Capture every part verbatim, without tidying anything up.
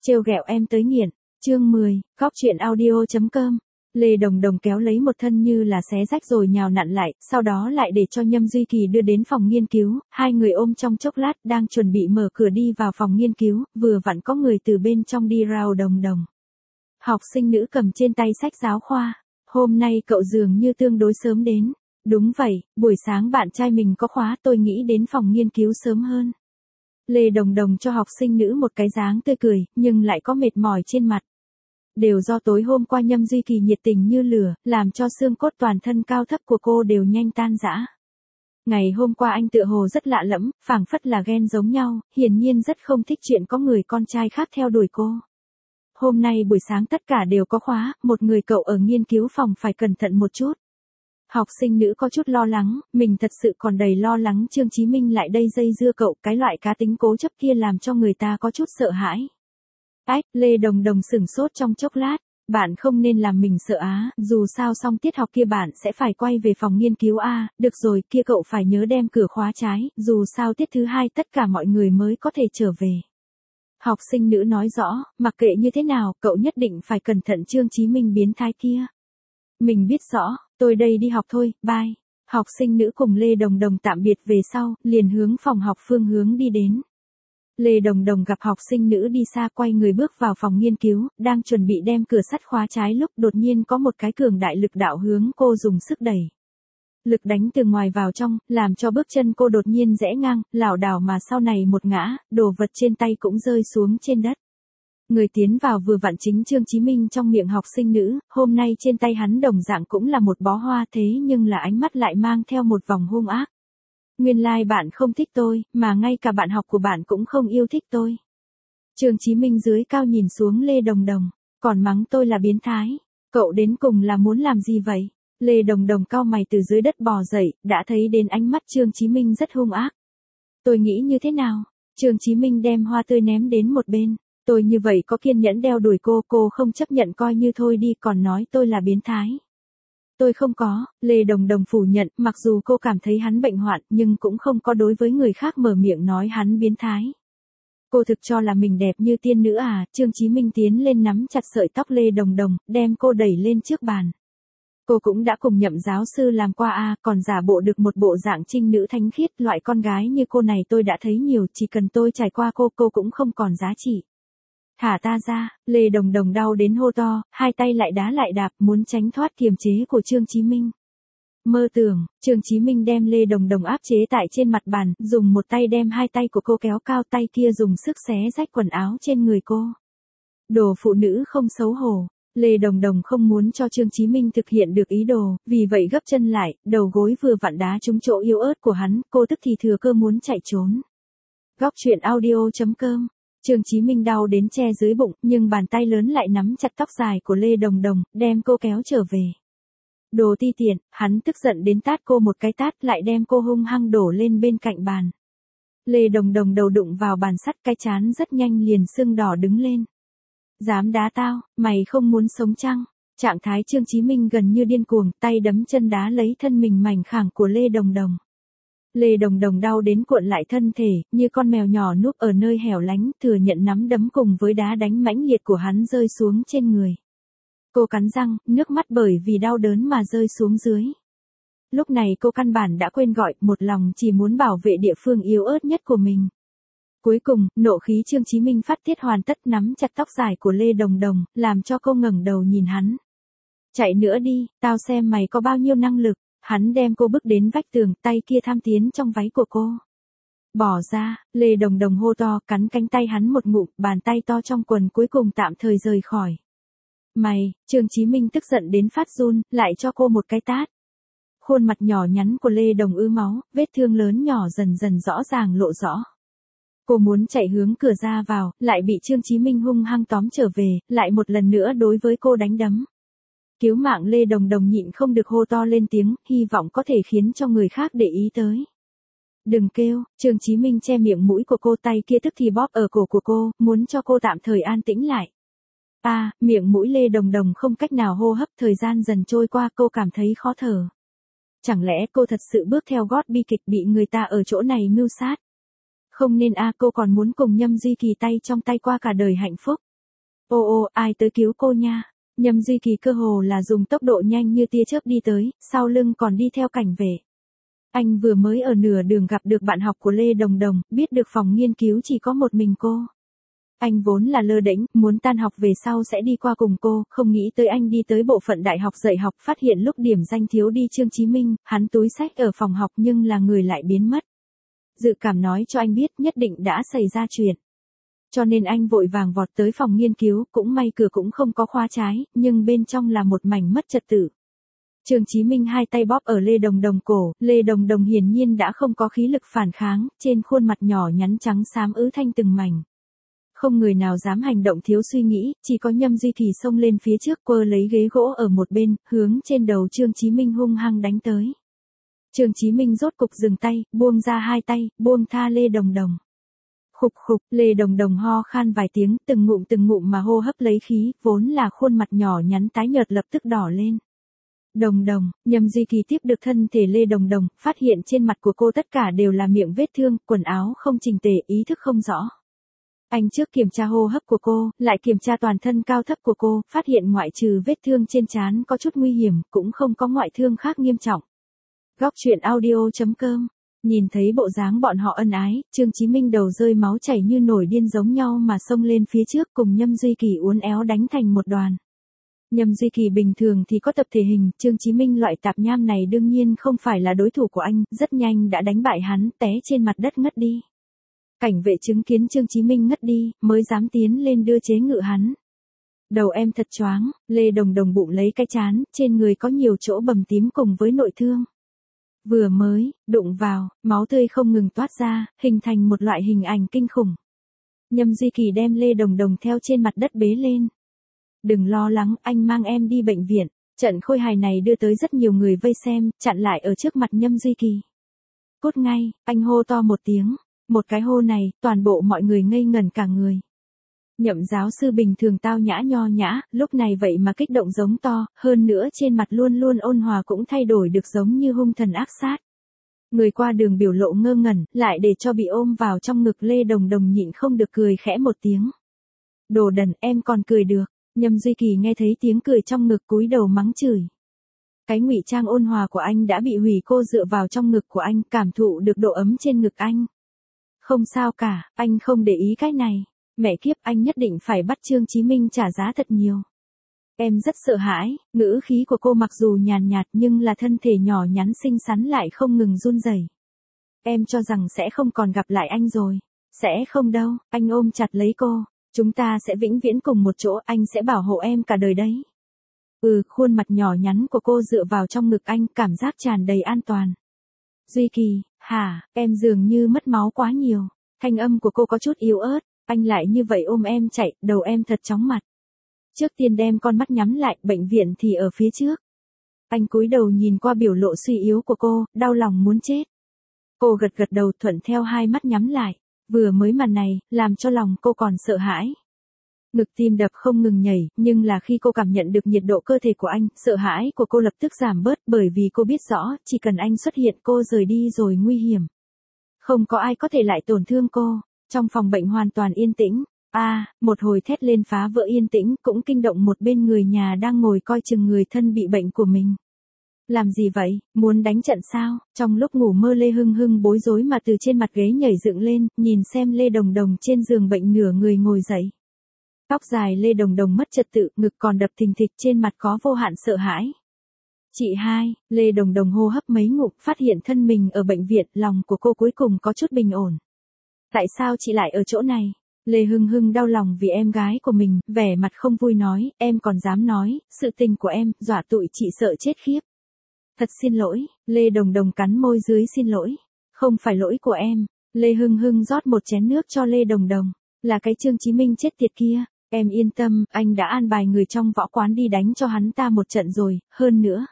Trêu ghẹo em tới nghiện. Chương mười, Góc truyện audio chấm com. Lê Đồng Đồng kéo lấy một thân như là xé rách rồi nhào nặn lại, sau đó lại để cho Nhâm Duy Kỳ đưa đến phòng nghiên cứu, hai người ôm trong chốc lát, đang chuẩn bị mở cửa đi vào phòng nghiên cứu, vừa vặn có người từ bên trong đi rao Đồng Đồng. Học sinh nữ cầm trên tay sách giáo khoa. Hôm nay cậu dường như tương đối sớm đến. Đúng vậy, buổi sáng bạn trai mình có khóa, tôi nghĩ đến phòng nghiên cứu sớm hơn. Lê Đồng Đồng cho học sinh nữ một cái dáng tươi cười, nhưng lại có mệt mỏi trên mặt. Đều do tối hôm qua Nhâm Duy Kỳ nhiệt tình như lửa, làm cho xương cốt toàn thân cao thấp của cô đều nhanh tan rã. Ngày hôm qua anh tựa hồ rất lạ lẫm, phảng phất là ghen giống nhau, hiển nhiên rất không thích chuyện có người con trai khác theo đuổi cô. Hôm nay buổi sáng tất cả đều có khóa, một người cậu ở nghiên cứu phòng phải cẩn thận một chút. Học sinh nữ có chút lo lắng, mình thật sự còn đầy lo lắng Trương Chí Minh lại đây dây dưa cậu, cái loại cá tính cố chấp kia làm cho người ta có chút sợ hãi. Ách, Lê Đồng Đồng sửng sốt trong chốc lát, bạn không nên làm mình sợ á, dù sao xong tiết học kia bạn sẽ phải quay về phòng nghiên cứu a, được rồi, kia cậu phải nhớ đem cửa khóa trái, dù sao tiết thứ hai tất cả mọi người mới có thể trở về. Học sinh nữ nói rõ, mặc kệ như thế nào, cậu nhất định phải cẩn thận Trương Chí Minh biến thái kia. Mình biết rõ, tôi đây đi học thôi, bye. Học sinh nữ cùng Lê Đồng Đồng tạm biệt về sau, liền hướng phòng học phương hướng đi đến. Lê Đồng Đồng gặp học sinh nữ đi xa quay người bước vào phòng nghiên cứu, đang chuẩn bị đem cửa sắt khóa trái lúc đột nhiên có một cái cường đại lực đạo hướng cô dùng sức đẩy. Lực đánh từ ngoài vào trong, làm cho bước chân cô đột nhiên rẽ ngang, lảo đảo mà sau này một ngã, đồ vật trên tay cũng rơi xuống trên đất. Người tiến vào vừa vặn chính Trương Chí Minh trong miệng học sinh nữ, hôm nay trên tay hắn đồng dạng cũng là một bó hoa thế nhưng là ánh mắt lại mang theo một vòng hung ác. Nguyên lai like bạn không thích tôi, mà ngay cả bạn học của bạn cũng không yêu thích tôi. Trương Chí Minh dưới cao nhìn xuống Lê Đồng Đồng, còn mắng tôi là biến thái. Cậu đến cùng là muốn làm gì vậy? Lê Đồng Đồng cau mày từ dưới đất bò dậy, đã thấy đến ánh mắt Trương Chí Minh rất hung ác. Tôi nghĩ như thế nào? Trương Chí Minh đem hoa tươi ném đến một bên. Tôi như vậy có kiên nhẫn đeo đuổi cô, cô không chấp nhận coi như thôi đi, còn nói tôi là biến thái. Tôi không có, Lê Đồng Đồng phủ nhận, mặc dù cô cảm thấy hắn bệnh hoạn, nhưng cũng không có đối với người khác mở miệng nói hắn biến thái. Cô thực cho là mình đẹp như tiên nữ à? Trương Chí Minh tiến lên nắm chặt sợi tóc Lê Đồng Đồng, đem cô đẩy lên trước bàn. Cô cũng đã cùng Nhậm giáo sư làm qua a, à, còn giả bộ được một bộ dạng trinh nữ thánh khiết, loại con gái như cô này tôi đã thấy nhiều, chỉ cần tôi trải qua cô, cô cũng không còn giá trị. Thả ta ra, Lê Đồng Đồng đau đến hô to, hai tay lại đá lại đạp, muốn tránh thoát kiềm chế của Trương Chí Minh. Mơ tưởng, Trương Chí Minh đem Lê Đồng Đồng áp chế tại trên mặt bàn, dùng một tay đem hai tay của cô kéo cao, tay kia dùng sức xé rách quần áo trên người cô. Đồ phụ nữ không xấu hổ. Lê Đồng Đồng không muốn cho Trương Chí Minh thực hiện được ý đồ, vì vậy gấp chân lại, đầu gối vừa vặn đá trúng chỗ yếu ớt của hắn, cô tức thì thừa cơ muốn chạy trốn. Góc truyện audio chấm com. Trương Chí Minh đau đến che dưới bụng, nhưng bàn tay lớn lại nắm chặt tóc dài của Lê Đồng Đồng, đem cô kéo trở về. Đồ ti tiện, hắn tức giận đến tát cô một cái tát, lại đem cô hung hăng đổ lên bên cạnh bàn. Lê Đồng Đồng đầu đụng vào bàn sắt, cái trán rất nhanh liền sưng đỏ đứng lên. Dám đá tao, mày không muốn sống chăng? Trạng thái Trương Chí Minh gần như điên cuồng, tay đấm chân đá lấy thân mình mảnh khảnh của Lê Đồng Đồng. Lê Đồng Đồng đau đến cuộn lại thân thể, như con mèo nhỏ núp ở nơi hẻo lánh, thừa nhận nắm đấm cùng với đá đánh mãnh liệt của hắn rơi xuống trên người. Cô cắn răng, nước mắt bởi vì đau đớn mà rơi xuống dưới. Lúc này cô căn bản đã quên gọi, một lòng chỉ muốn bảo vệ địa phương yếu ớt nhất của mình. Cuối cùng, nộ khí Trương Chí Minh phát tiết hoàn tất, nắm chặt tóc dài của Lê Đồng Đồng, làm cho cô ngẩng đầu nhìn hắn. Chạy nữa đi, tao xem mày có bao nhiêu năng lực. Hắn đem cô bước đến vách tường, tay kia tham tiến trong váy của cô. Bỏ ra, Lê Đồng Đồng hô to, cắn cánh tay hắn một ngụm, bàn tay to trong quần cuối cùng tạm thời rời khỏi. Mày, Trương Chí Minh tức giận đến phát run, lại cho cô một cái tát. Khuôn mặt nhỏ nhắn của Lê Đồng ứ máu, vết thương lớn nhỏ dần dần rõ ràng lộ rõ. Cô muốn chạy hướng cửa ra vào, lại bị Trương Chí Minh hung hăng tóm trở về, lại một lần nữa đối với cô đánh đấm. Cứu mạng Lê Đồng Đồng nhịn không được hô to lên tiếng, hy vọng có thể khiến cho người khác để ý tới. Đừng kêu, Trương Chí Minh che miệng mũi của cô, tay kia tức thì bóp ở cổ của cô, muốn cho cô tạm thời an tĩnh lại. À, miệng mũi Lê Đồng Đồng không cách nào hô hấp, thời gian dần trôi qua cô cảm thấy khó thở. Chẳng lẽ cô thật sự bước theo gót bi kịch bị người ta ở chỗ này mưu sát? Không nên a, cô còn muốn cùng Nhâm Duy Kỳ tay trong tay qua cả đời hạnh phúc. Ô ô, ai tới cứu cô nha. Nhâm Duy Kỳ cơ hồ là dùng tốc độ nhanh như tia chớp đi tới, sau lưng còn đi theo cảnh vệ. Anh vừa mới ở nửa đường gặp được bạn học của Lê Đồng Đồng, biết được phòng nghiên cứu chỉ có một mình cô. Anh vốn là lơ đễnh, muốn tan học về sau sẽ đi qua cùng cô, không nghĩ tới anh đi tới bộ phận đại học dạy học, phát hiện lúc điểm danh thiếu đi Trương Chí Minh, hắn túi xách ở phòng học nhưng là người lại biến mất. Dự cảm nói cho anh biết nhất định đã xảy ra chuyện. Cho nên anh vội vàng vọt tới phòng nghiên cứu, cũng may cửa cũng không có khóa trái, nhưng bên trong là một mảnh mất trật tự. Trương Chí Minh hai tay bóp ở Lê Đồng Đồng cổ, Lê Đồng Đồng hiển nhiên đã không có khí lực phản kháng, trên khuôn mặt nhỏ nhắn trắng xám ứ thanh từng mảnh. Không người nào dám hành động thiếu suy nghĩ, chỉ có Nhâm Duy Kỳ xông lên phía trước quơ lấy ghế gỗ ở một bên, hướng trên đầu Trương Chí Minh hung hăng đánh tới. Trương Chí Minh rốt cục dừng tay, buông ra hai tay, buông tha Lê Đồng Đồng. Khục khục, Lê Đồng Đồng ho khan vài tiếng, từng ngụm từng ngụm mà hô hấp lấy khí, vốn là khuôn mặt nhỏ nhắn tái nhợt lập tức đỏ lên. Đồng Đồng, Nhâm Duy Kỳ tiếp được thân thể Lê Đồng Đồng, phát hiện trên mặt của cô tất cả đều là miệng vết thương, quần áo không chỉnh tề, ý thức không rõ. Anh trước kiểm tra hô hấp của cô, lại kiểm tra toàn thân cao thấp của cô, phát hiện ngoại trừ vết thương trên trán có chút nguy hiểm, cũng không có ngoại thương khác nghiêm trọng. Góc truyện audio chấm com. Nhìn thấy bộ dáng bọn họ ân ái, Trương Chí Minh đầu rơi máu chảy như nổi điên giống nhau mà xông lên phía trước cùng Nhâm Duy Kỳ uốn éo đánh thành một đoàn. Nhâm Duy Kỳ bình thường thì có tập thể hình, Trương Chí Minh loại tạp nham này đương nhiên không phải là đối thủ của anh, rất nhanh đã đánh bại hắn, té trên mặt đất ngất đi. Cảnh vệ chứng kiến Trương Chí Minh ngất đi, mới dám tiến lên đưa chế ngự hắn. Đầu em thật choáng, Lê Đồng Đồng bụng lấy cái chán, trên người có nhiều chỗ bầm tím cùng với nội thương. Vừa mới, đụng vào, máu tươi không ngừng toát ra, hình thành một loại hình ảnh kinh khủng. Nhâm Duy Kỳ đem Lê Đồng Đồng theo trên mặt đất bế lên. Đừng lo lắng, anh mang em đi bệnh viện. Trận khôi hài này đưa tới rất nhiều người vây xem, chặn lại ở trước mặt Nhâm Duy Kỳ. Cút ngay, anh hô to một tiếng. Một cái hô này, toàn bộ mọi người ngây ngẩn cả người. Nhậm giáo sư bình thường tao nhã nho nhã, lúc này vậy mà kích động giống to, hơn nữa trên mặt luôn luôn ôn hòa cũng thay đổi được giống như hung thần ác sát. Người qua đường biểu lộ ngơ ngẩn, lại để cho bị ôm vào trong ngực Lê Đồng Đồng nhịn không được cười khẽ một tiếng. Đồ đần, em còn cười được. Nhâm Duy Kỳ nghe thấy tiếng cười trong ngực cúi đầu mắng chửi. Cái ngụy trang ôn hòa của anh đã bị hủy, cô dựa vào trong ngực của anh, cảm thụ được độ ấm trên ngực anh. Không sao cả, anh không để ý cái này. Mẹ kiếp, anh nhất định phải bắt Trương Chí Minh trả giá thật nhiều. Em rất sợ hãi, ngữ khí của cô mặc dù nhàn nhạt nhưng là thân thể nhỏ nhắn xinh xắn lại không ngừng run rẩy. Em cho rằng sẽ không còn gặp lại anh rồi. Sẽ không đâu, anh ôm chặt lấy cô. Chúng ta sẽ vĩnh viễn cùng một chỗ, anh sẽ bảo hộ em cả đời đấy. Ừ, khuôn mặt nhỏ nhắn của cô dựa vào trong ngực anh, cảm giác tràn đầy an toàn. Duy Kỳ, hả, em dường như mất máu quá nhiều. Thanh âm của cô có chút yếu ớt, anh lại như vậy ôm em chạy, đầu em thật chóng mặt. Trước tiên đem con mắt nhắm lại, bệnh viện thì ở phía trước. Anh cúi đầu nhìn qua biểu lộ suy yếu của cô, đau lòng muốn chết. Cô gật gật đầu thuận theo hai mắt nhắm lại. Vừa mới màn này, làm cho lòng cô còn sợ hãi. Ngực tim đập không ngừng nhảy, nhưng là khi cô cảm nhận được nhiệt độ cơ thể của anh, sợ hãi của cô lập tức giảm bớt bởi vì cô biết rõ, chỉ cần anh xuất hiện cô rời đi rồi nguy hiểm. Không có ai có thể lại tổn thương cô. Trong phòng bệnh hoàn toàn yên tĩnh. A, à, một hồi thét lên phá vỡ yên tĩnh cũng kinh động một bên người nhà đang ngồi coi chừng người thân bị bệnh của mình. Làm gì vậy, muốn đánh trận sao? Trong lúc ngủ mơ Lê Hưng Hưng bối rối mà từ trên mặt ghế nhảy dựng lên, nhìn xem Lê Đồng Đồng trên giường bệnh nửa người ngồi dậy. Tóc dài Lê Đồng Đồng mất trật tự, ngực còn đập thình thịch, trên mặt có vô hạn sợ hãi. Chị hai, Lê Đồng Đồng hô hấp mấy ngụm, phát hiện thân mình ở bệnh viện, lòng của cô cuối cùng có chút bình ổn. Tại sao chị lại ở chỗ này? Lê Hưng Hưng đau lòng vì em gái của mình, vẻ mặt không vui nói, em còn dám nói, sự tình của em, dọa tụi chị sợ chết khiếp. Thật xin lỗi, Lê Đồng Đồng cắn môi dưới xin lỗi. Không phải lỗi của em. Lê Hưng Hưng rót một chén nước cho Lê Đồng Đồng. Là cái Trương Chí Minh chết tiệt kia. Em yên tâm, anh đã an bài người trong võ quán đi đánh cho hắn ta một trận rồi, hơn nữa.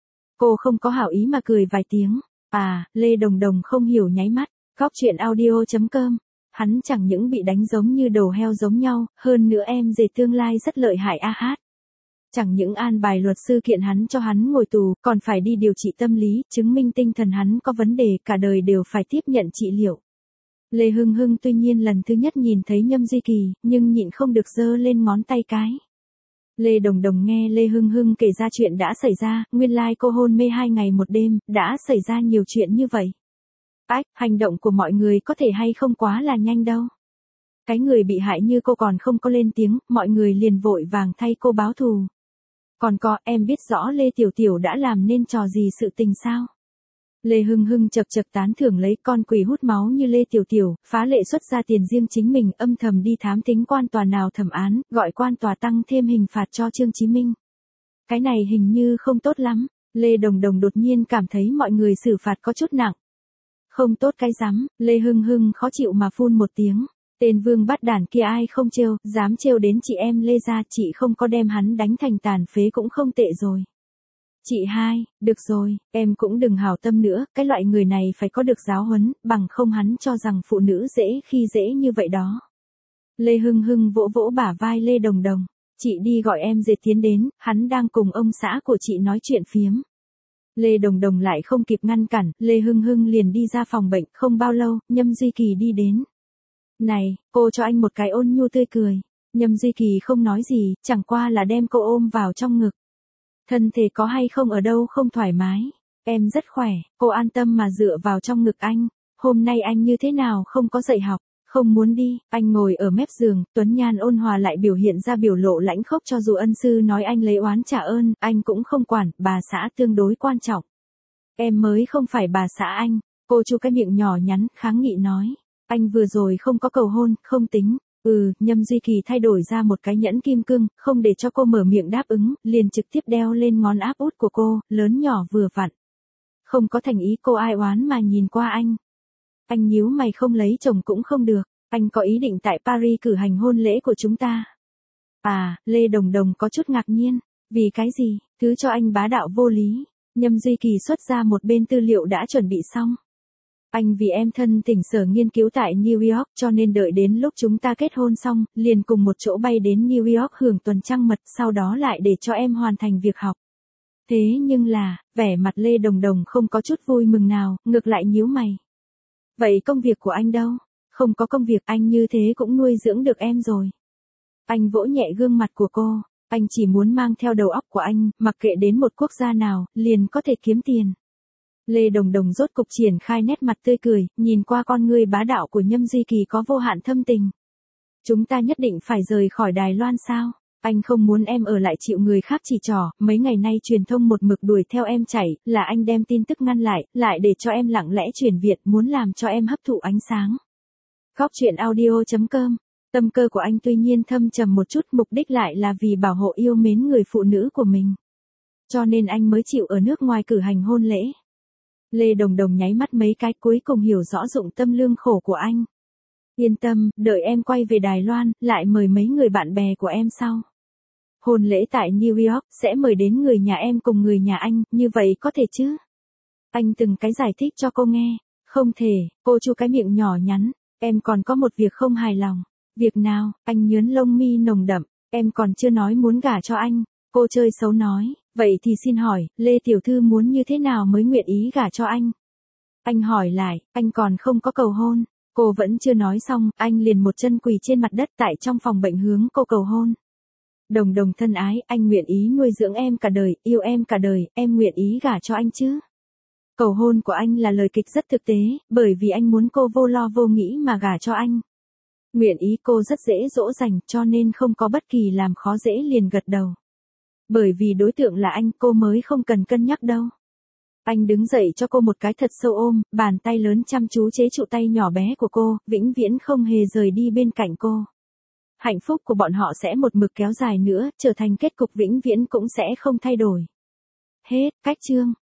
Cô không có hảo ý mà cười vài tiếng. À, Lê Đồng Đồng không hiểu nháy mắt. Góc truyện audio chấm com. Hắn chẳng những bị đánh giống như đầu heo giống nhau, hơn nữa em dề tương lai rất lợi hại a hát. Chẳng những an bài luật sư kiện hắn cho hắn ngồi tù, còn phải đi điều trị tâm lý, chứng minh tinh thần hắn có vấn đề, cả đời đều phải tiếp nhận trị liệu. Lê Hưng Hưng tuy nhiên lần thứ nhất nhìn thấy Nhâm Duy Kỳ, nhưng nhịn không được giơ lên ngón tay cái. Lê Đồng Đồng nghe Lê Hưng Hưng kể ra chuyện đã xảy ra, nguyên lai cô hôn mê hai ngày một đêm, đã xảy ra nhiều chuyện như vậy. Ách, hành động của mọi người có thể hay không quá là nhanh đâu. Cái người bị hại như cô còn không có lên tiếng, mọi người liền vội vàng thay cô báo thù. Còn có, em biết rõ Lê Tiểu Tiểu đã làm nên trò gì sự tình sao? Lê Hưng Hưng chật chật tán thưởng lấy con quỷ hút máu như Lê Tiểu Tiểu, phá lệ xuất ra tiền riêng chính mình, âm thầm đi thám tính quan tòa nào thẩm án, gọi quan tòa tăng thêm hình phạt cho Trương Chí Minh. Cái này hình như không tốt lắm, Lê Đồng Đồng đột nhiên cảm thấy mọi người xử phạt có chút nặng. Không tốt cái rắm, Lê Hưng Hưng khó chịu mà phun một tiếng. Tên vương bắt đản kia ai không trêu, dám trêu đến chị em Lê gia, chị không có đem hắn đánh thành tàn phế cũng không tệ rồi. Chị hai, được rồi, em cũng đừng hảo tâm nữa, cái loại người này phải có được giáo huấn, bằng không hắn cho rằng phụ nữ dễ khi dễ như vậy đó. Lê Hưng Hưng vỗ vỗ bả vai Lê Đồng Đồng, chị đi gọi em dệt tiến đến, hắn đang cùng ông xã của chị nói chuyện phiếm. Lê Đồng Đồng lại không kịp ngăn cản, Lê Hưng Hưng liền đi ra phòng bệnh, không bao lâu, Nhâm Duy Kỳ đi đến. Này, cô cho anh một cái ôn nhu tươi cười. Nhâm Duy Kỳ không nói gì, chẳng qua là đem cô ôm vào trong ngực. Thân thể có hay không ở đâu không thoải mái. Em rất khỏe, cô an tâm mà dựa vào trong ngực anh. Hôm nay anh như thế nào không có dạy học, không muốn đi. Anh ngồi ở mép giường, Tuấn Nhan ôn hòa lại biểu hiện ra biểu lộ lãnh khốc, cho dù ân sư nói anh lấy oán trả ơn, anh cũng không quản, bà xã tương đối quan trọng. Em mới không phải bà xã anh. Cô chu cái miệng nhỏ nhắn, kháng nghị nói. Anh vừa rồi không có cầu hôn, không tính. Ừ, Nhâm Duy Kỳ thay đổi ra một cái nhẫn kim cương, không để cho cô mở miệng đáp ứng, liền trực tiếp đeo lên ngón áp út của cô, lớn nhỏ vừa vặn. Không có thành ý, cô ai oán mà nhìn qua anh. Anh nhíu mày, không lấy chồng cũng không được, anh có ý định tại Paris cử hành hôn lễ của chúng ta. À, Lê Đồng Đồng có chút ngạc nhiên, vì cái gì, thứ cho anh bá đạo vô lý. Nhâm Duy Kỳ xuất ra một bên tư liệu đã chuẩn bị xong. Anh vì em thân tỉnh sở nghiên cứu tại New York, cho nên đợi đến lúc chúng ta kết hôn xong, liền cùng một chỗ bay đến New York hưởng tuần trăng mật, sau đó lại để cho em hoàn thành việc học. Thế nhưng là, vẻ mặt Lê Đồng Đồng không có chút vui mừng nào, ngược lại nhíu mày. Vậy công việc của anh đâu? Không có công việc, anh như thế cũng nuôi dưỡng được em rồi. Anh vỗ nhẹ gương mặt của cô, anh chỉ muốn mang theo đầu óc của anh, mặc kệ đến một quốc gia nào, liền có thể kiếm tiền. Lê Đồng Đồng rốt cục triển khai nét mặt tươi cười, nhìn qua con ngươi bá đạo của Nhâm Duy Kỳ có vô hạn thâm tình. Chúng ta nhất định phải rời khỏi Đài Loan sao? Anh không muốn em ở lại chịu người khác chỉ trỏ, mấy ngày nay truyền thông một mực đuổi theo em chạy, là anh đem tin tức ngăn lại, lại để cho em lặng lẽ chuyển Việt, muốn làm cho em hấp thụ ánh sáng. Góc truyện audio chấm com. Tâm cơ của anh tuy nhiên thâm trầm một chút, mục đích lại là vì bảo hộ yêu mến người phụ nữ của mình. Cho nên anh mới chịu ở nước ngoài cử hành hôn lễ. Lê Đồng Đồng nháy mắt mấy cái, cuối cùng hiểu rõ dụng tâm lương khổ của anh. Yên tâm, đợi em quay về Đài Loan, lại mời mấy người bạn bè của em sau. Hôn lễ tại New York, sẽ mời đến người nhà em cùng người nhà anh, như vậy có thể chứ? Anh từng cái giải thích cho cô nghe. Không thể, cô chu cái miệng nhỏ nhắn. Em còn có một việc không hài lòng. Việc nào? Anh nhướn lông mi nồng đậm. Em còn chưa nói muốn gả cho anh. Cô chơi xấu nói. Vậy thì xin hỏi, Lê Tiểu Thư muốn như thế nào mới nguyện ý gả cho anh? Anh hỏi lại, anh còn không có cầu hôn. Cô vẫn chưa nói xong, anh liền một chân quỳ trên mặt đất tại trong phòng bệnh hướng cô cầu hôn. Đồng Đồng thân ái, anh nguyện ý nuôi dưỡng em cả đời, yêu em cả đời, em nguyện ý gả cho anh chứ? Cầu hôn của anh là lời kịch rất thực tế, bởi vì anh muốn cô vô lo vô nghĩ mà gả cho anh. Nguyện ý, cô rất dễ dỗ dành, cho nên không có bất kỳ làm khó dễ liền gật đầu. Bởi vì đối tượng là anh, cô mới không cần cân nhắc đâu. Anh đứng dậy cho cô một cái thật sâu ôm, bàn tay lớn chăm chú chế trụ tay nhỏ bé của cô, vĩnh viễn không hề rời đi bên cạnh cô. Hạnh phúc của bọn họ sẽ một mực kéo dài nữa, trở thành kết cục vĩnh viễn cũng sẽ không thay đổi. Hết, cách chương.